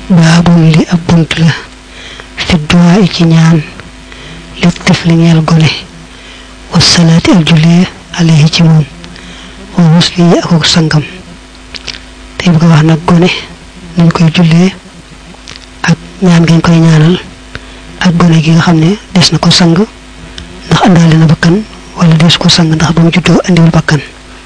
baabun li ab bunt la fi duwaa ci ñaan li tifli ñeel gone wa salaati ak jullee alayhi ci moom wa musli ak sangam tey bëgg wax nag gone nañ koy jullee ak ñaan gañ koy ñaanal ak gone gi nga xam ne des na ko sang ndax àndaale na bakkan wala des ko sang ndax ba mu juddoo andiwul bakkan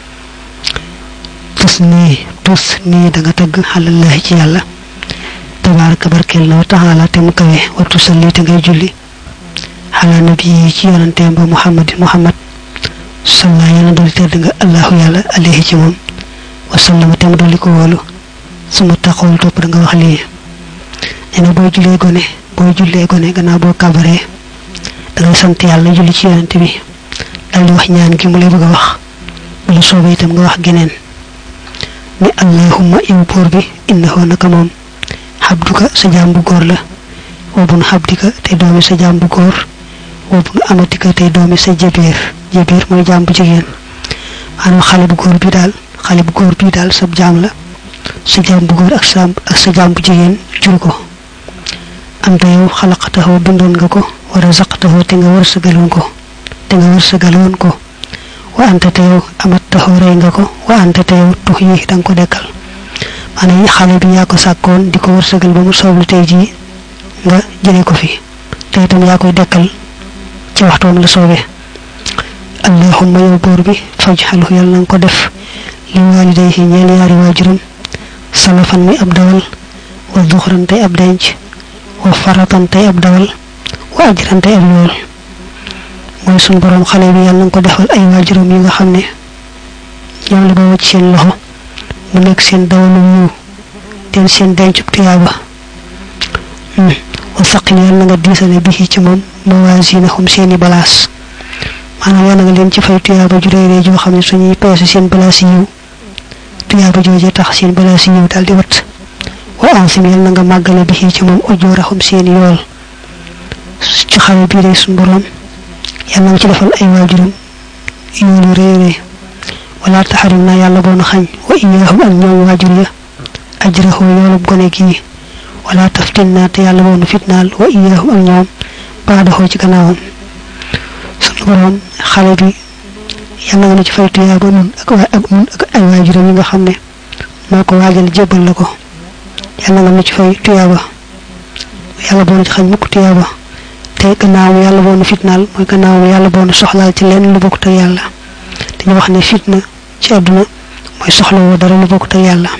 tus nii da nga tagg xalallahi ci yàlla tabaraka barkeel na wa taala te mu kawe wa tusalli te ngay julli xala nabi ci yonante ba muhammad salla yàlla dolli tedd nga allahu yàlla alayhi ci moom wa sallama te mu dolli ko wóolu suma taxawul topp da nga wax lii nee na boo jullee gone gannaaw boo kabaree da ngay sant yàlla julli ci yonante bi dal di wax ñaan gi mu lay bëgg a wax bu la soobee itam nga wax geneen ni allahumma yow buur bi innahu naka moom xabduka sa jaam bu góor la wa bun xabdika tey doomi sa jaam bu góor wa bun amatika tey doomi sa jabeer mooy jaam bu jigéen maanaam xale bu góor bii daal sa jaam la sa jaam bu góor ak sa jaam bu jigéen jur ko anta yow xalaqatahu bindoon nga ko wa razaqtahu te nga wërsëgaloon ko wa anta te yow amattahu rey nga ko wa anta te yow tux yi danga ko dekkal maanaam xale bi yaa ko sàkkoon di ko wërsëgal ba mu sooblu tey jii nga jëlee ko fi te itam yaa koy dekkal ci waxtoom la soobee allahumma yow buur bi fajxalhu yàlla na nga ko def li waalidayhi ñeel yaari waajuram salafan mi ab dawal wa duxran tey ab denc wa faratan tey ab dawal wa ajran tey ab yool mooy suñ borom xale bi yàlla na nga ko defal ay waajuram yi nga xam ne ñoom la ba wacc seen loxo mu nekk seen dawalu yiw den seen dencub tuyaaba wa saqil yàlla na nga diisale bi ci moom mawasinahum seeni balaas maanaam yàlla nga leen ci fay tuyaaba ju réy joo xam ne suñuy peese seen balaas yiw tuyaaba jooje tax seen balaas yiw daal di wat wa ansim yàlla na nga màggale bi ci moom ujurahum seeni yool ci xale bii rek suñ borom yàlla nga ci defal ay waajuram yoolu réy wala taxarim naa yàlla boona xañ wa iyaahum ak ñoom waajur ya ajrahu yoolub gone gi wala taftin naa te yàlla boona fitnaal wa iyaahum ak ñoom baadaxoo ci gannaawam sunu borom xale bi yàlla nga na ci fay tuyaaba nun ak ay waajuram yi nga xam ne moo ko waajal jébbal la ko yàlla nga na ci fay tuyaaba yàlla boona ci xañ mukk tuyaaba te gannaaw yàlla boona fitnaal mooy gannaaw yàlla boona soxlaal ci lenn lu bokkut ak yàlla dañu wax ne fitna ci àdduna mooy soxla woo dara lu bokkut ak yàlla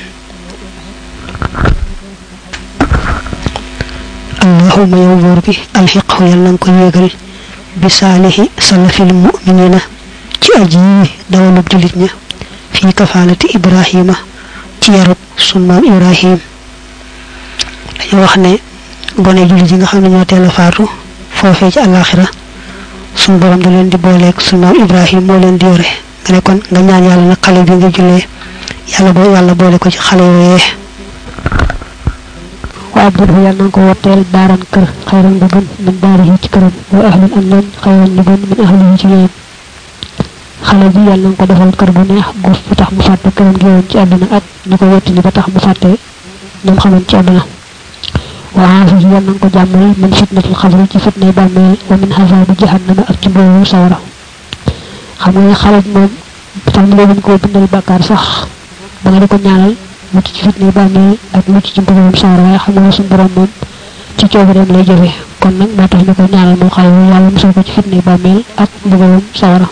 allahumma yow buur bi alxiqhu yàlla na nga ko yéegal bi saalihi salafil muminina ci aji dawalub julit ña fii kafaalati ibrahima ci yarub sun maam ibrahim dañu wax ne gone julit yi nga xam ne ñoo teel a faatu foofee ci àllaaxira sun borom da leen di booleeg sun maam ibrahim moo leen di yore nga ne kon nga ñaan yàlla nag xale bi nga jullee yàlla boole ko ci xale yooyee wa abdulhu yàlla na nga ko wotteel daaran kër xayran bu gën min daarihi ci këram wa ahlan am nañ xayran lu gën min ahlihi ci ñoom xale bi yàlla na nga ko defal kër bu neex gu fa tax mu fàtte këram gi woon ci àdduna ak ñu ko wettali ba tax mu fàtte ñoom xamoon ci àdduna wa aafihi yàlla na nga ko jàmmal min fitnatil xabri ci fitnay bàmmeel wa min xasaabi jahannama ak ci mboobu sawara xam nga xale bi moom tax mu leen koo bindal bàkkaar sax ba nga di ko ñaanal mucc ci fitne bàmmeel ak mucc ci mbugalum sawara waaye xam nga suñu borom moom ci coobareem lay jëfe kon nag moo tax ñu koy ñaanal moom xale bi yàlla musal ko ci fitne bàmmeel ak mbugalum sawara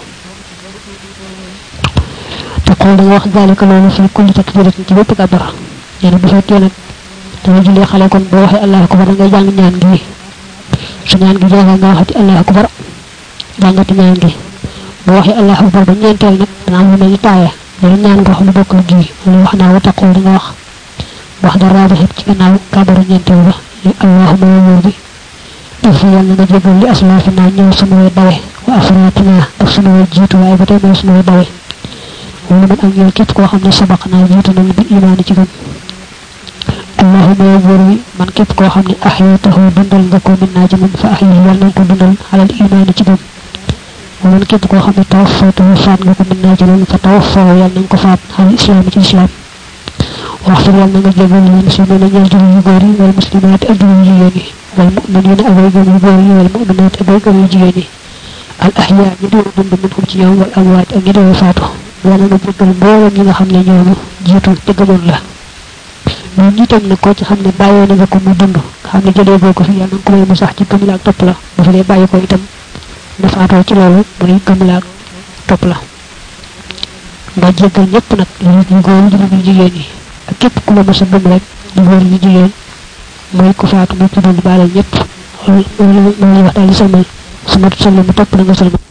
te xool da nga wax zalika loolu fi kulli takbiratin ci bépp kabar nee na bu fekkee nag danga jullee xale kon boo waxee allahu akbar da ngay jàng ñaan gi su ñaan gi jeexee nga waxati allahu akbar jàngati ñaan gi boo waxee allahu akbar ba ñeenteel nag dana am lu mel ni taaya loolu ñaan nga xam ne bokk ak gii loolu wax naa wa taqul di nga wax da raabixit ci gannaaw kàbbaru ñeenteel ba li allahuma wóor bi if yàlla nga jégal li aslafina ñëw sunu way dawe wa afratina ak sunu way jiitu waaye ba tey mooy sunu way dawe wala man ak ñëw képp koo xam ne sabaq naa jiitu nañu bi imaani ci gëm allahuma wóor bi man képp koo xam ne ahyaytahu dundal nga ko min naa ci man fa ahyi yàlla nga ko dundal alal imaani ci gëm ومن كيف كو خامي توفيته فات nga ko min na ci lolu fa tawaffa yalla nang ko faat hal islam ci islam waxtu yàlla nga jégal ñu muslimina ñal julli yu góor yi wal muslimaat ak julli yu jigéen yi wal mu'minina ak way gëm yu góor yi wal mu'minaat ak way gëm yu jigéen yi al ahya ñi doon dund minhum ci ñoom wal amwaat ak ñi doon faatu yàlla nga jégal mboolem ñi nga xam ne ñoom jiitu te gëmoon la ñun ñi tam ne ko ci xam ne bàyyoo na nga ko mu dund nga xam ne jëlee boo ko fi yàlla ko may mu sax ci gëm la ak topp la bu fi dee bàyyi ko itam na faatoo ci loolu muy gëm la ak topp la nga jégal ñëpp nag ñu góor ñu jigéen yi ak képp ku la mësa gëm rek ñu góor ñu jigéen mooy ku faatu mu ci dund baalal ñëpp loolu wax daal di salmal sama sallu mu topp na nga salmal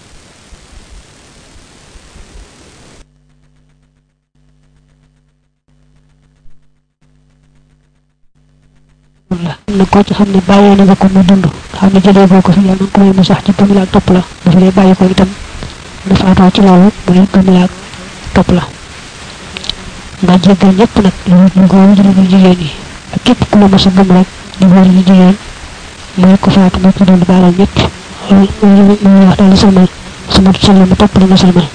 na ko ci xam ne bàyyee na nga ko mu dund xam ne jëlee boo ko fi yàlla ko may mu sax ci gëm la ak topp la bu fi dee bàyyi ko itam na faatoo ci loolu muy gëm la ak topp la nga jégal ñëpp nag ñu góor ñu jigéen yi ak képp ku la mësa gëm rek ñu góor ñu jigéen mooy ku faatu mu ci dund baalal ñëpp loolu wax daal di salmal sama sallu mu topp na nga salmal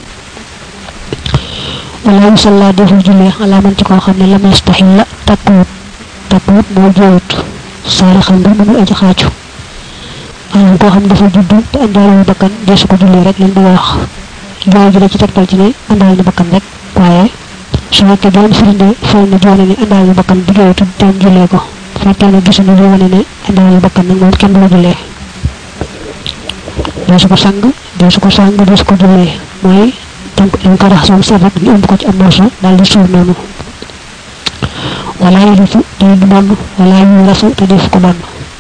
wala yu salla deful jullee ala man ci koo xam ne lam yastaxil la takkuwut moo jooyut saari xam nga mënul aji xaacu maanaam koo xam dafa judd te àndaale bakkan deesu ko jullee rek leen di wax jooy ji la ci tegtal ci ne àndaale na bakkan rek waaye su fekkee doon firnde feeñ na joone ne àndaale na bakkan bu jooyut te jullee ko bu fekkee ne gisuñu lu wane ne àndaale na bakkan nag moom kenn du la jullee deesu ko sang deesu ko jullee mooy dañ ko rax soom seet rek ñu ëmb ko ci am morso daal di suur noonu wala yëlifu te du donn wala yu rasu te def ko donn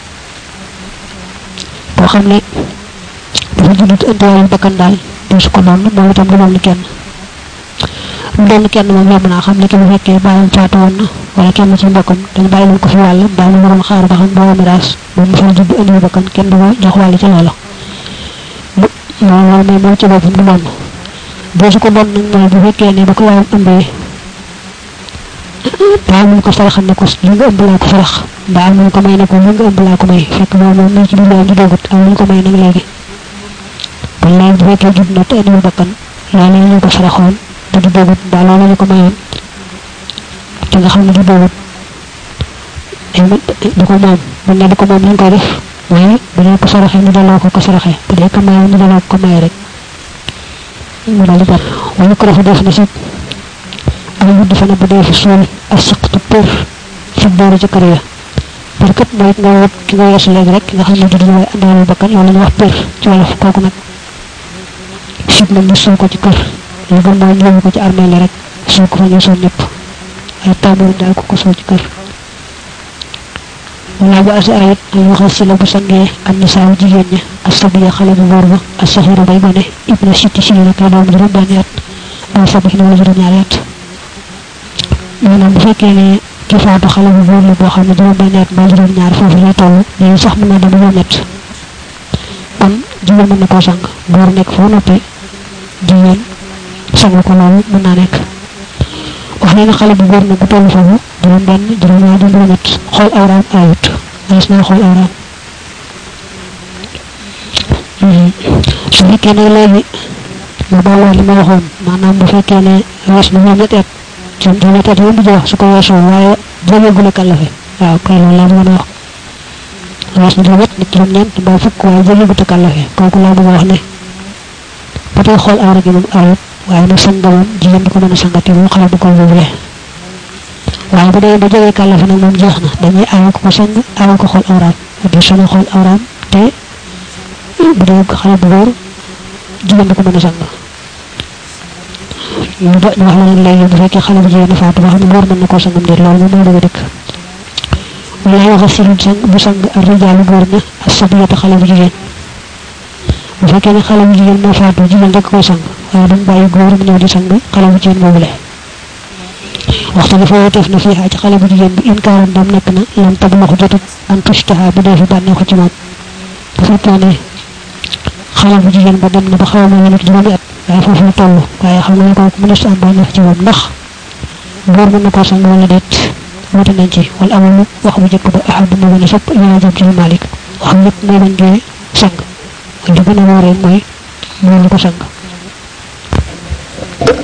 boo xam ne dafa juddut andiwaayu bakkan daal deesu ko donn moom itam du donn kenn mu donn kenn moom yomb naa xam ne ki bu fekkee bàyyam faatu woon na wala kenn ci mbokkam dañ bàyyi leen ko fi wàll mbaa ñu waroon xaar ba xam boo miraas moom mu fay judd andiwu bakkan kenn du ko jox wàll ci loola loolu moom ci boppam du donn deesu ko donn nag mooy bu fekkee ne ba ko yaayam ëmbee daa mun ko faraxal ne ko li nga ëmb laa ko farax mbaa mun ko may ne ko li nga ëmb laa ko may fekk moom mi ci biir di dogut am ñu ko may nag léegi kon léegi bu fekkee judd na te andiwul bakkan loolu ñu ko faraxoon te du dogut mbaa loolu ñu ko mayoon te nga xam ne du dogut du ko moom bu ne du ko moom lañ koy def waaye bu dee ko faraxee ñu delloo ko faraxee bu dee ko mayoon ñu delloo ko may rek mu daal di bat wala ko dafa def na si ay wudd fa ne bu dee fi suul asaqtu për fi boori ci kër ya për kat mooy nga wut ki nga yeesu léegi rek nga xam ne du waaye àndaalul bakkan loolu la ñuy wax për ci wolof kooku nag fit nañ ñu suul ko ci kër lu gën mooy ñu yóbbu ko ci armée la rek suul ko fa ñu suul ñëpp ay taamoon daal ko suul ci kër wala bu asa ayit ay waxal si la bu sangee am na saawu jigéen ña ak sabiya xale bu góor ba ak saxiru bay gone ibna sitti si la kay doom juróom benn at ay sabi wala juróom ñaari at maanaam bu fekkee ne ki faatu xale bu góor la boo xam ne juróom benn at mbaa juróom ñaar foofu lay toll léegi sax mën naa dem juróom ñett kon jigéen mën na koo sang góor nekk foo noppee jigéen sang ko loolu mën naa nekk wax ne na xale bu góor na bu toll foofu juróom benn juróom ñaar juróom ñett xool awraam ayut mas naa xool awraam su fekkee ne léegi mu booloo li ma waxoon maanaam bu fekkee ne wees na ñoom ñetti at juróom ñetti at yow mu jox su ko weesoo waaye jógeegul a kàllafe waaw kay loolu laa bëggoon a wax wees na juróom ñett nit juróom ñeent mbaa fukk waaye jógeegut a kàllafe kooku laa bëgg a wax ne ba tey xool awra gi moom ayut waaye nag sang moom jigéen di ko mën a sangati moom xale bu ko boobule waaye bu dee ba jógee kàllafe nag moom jeex na dañuy aawa ko sang aawa ko xool awraam di sona xool awraam te bu dee xale bu góor jigéen di ko mën a sang ñu wax la nag léegi bu fekkee xale bu jigéen faatu ba xam ne góor mën na koo sangam déet loolu moom mooy bëgg a dëkk wala waxa silul sang bu sang ak rijaalu góor ña ak sabiyata xale bu jigéen bu fekkee ne xale bu jigéen moo faatu jigéen rek koy sang waaye dañ bàyyi góor mu ñëw di sang xale bu jigéen boobule waxtu dafa woteef na fii ci xale bu jigéen bi inkaaram dam nekk na lam tab loxu jotut an tushtaha bu dee fi bànneexu ci moom bu fekkee ne xale bu jigéen ba dem na ba xaw ma nekk juróomi at waaye foofu la toll waaye xam nga ne kooku mënees am bànneex ci moom ndax góor mën na koo sang wala déet wute nañ ci wala amul wax bu njëkk ba ahadu moo gën a sopp yaa jëm ci Malik wax yëpp mooy bañ jooy sang li gën a wóoree mooy moo ñu ko sang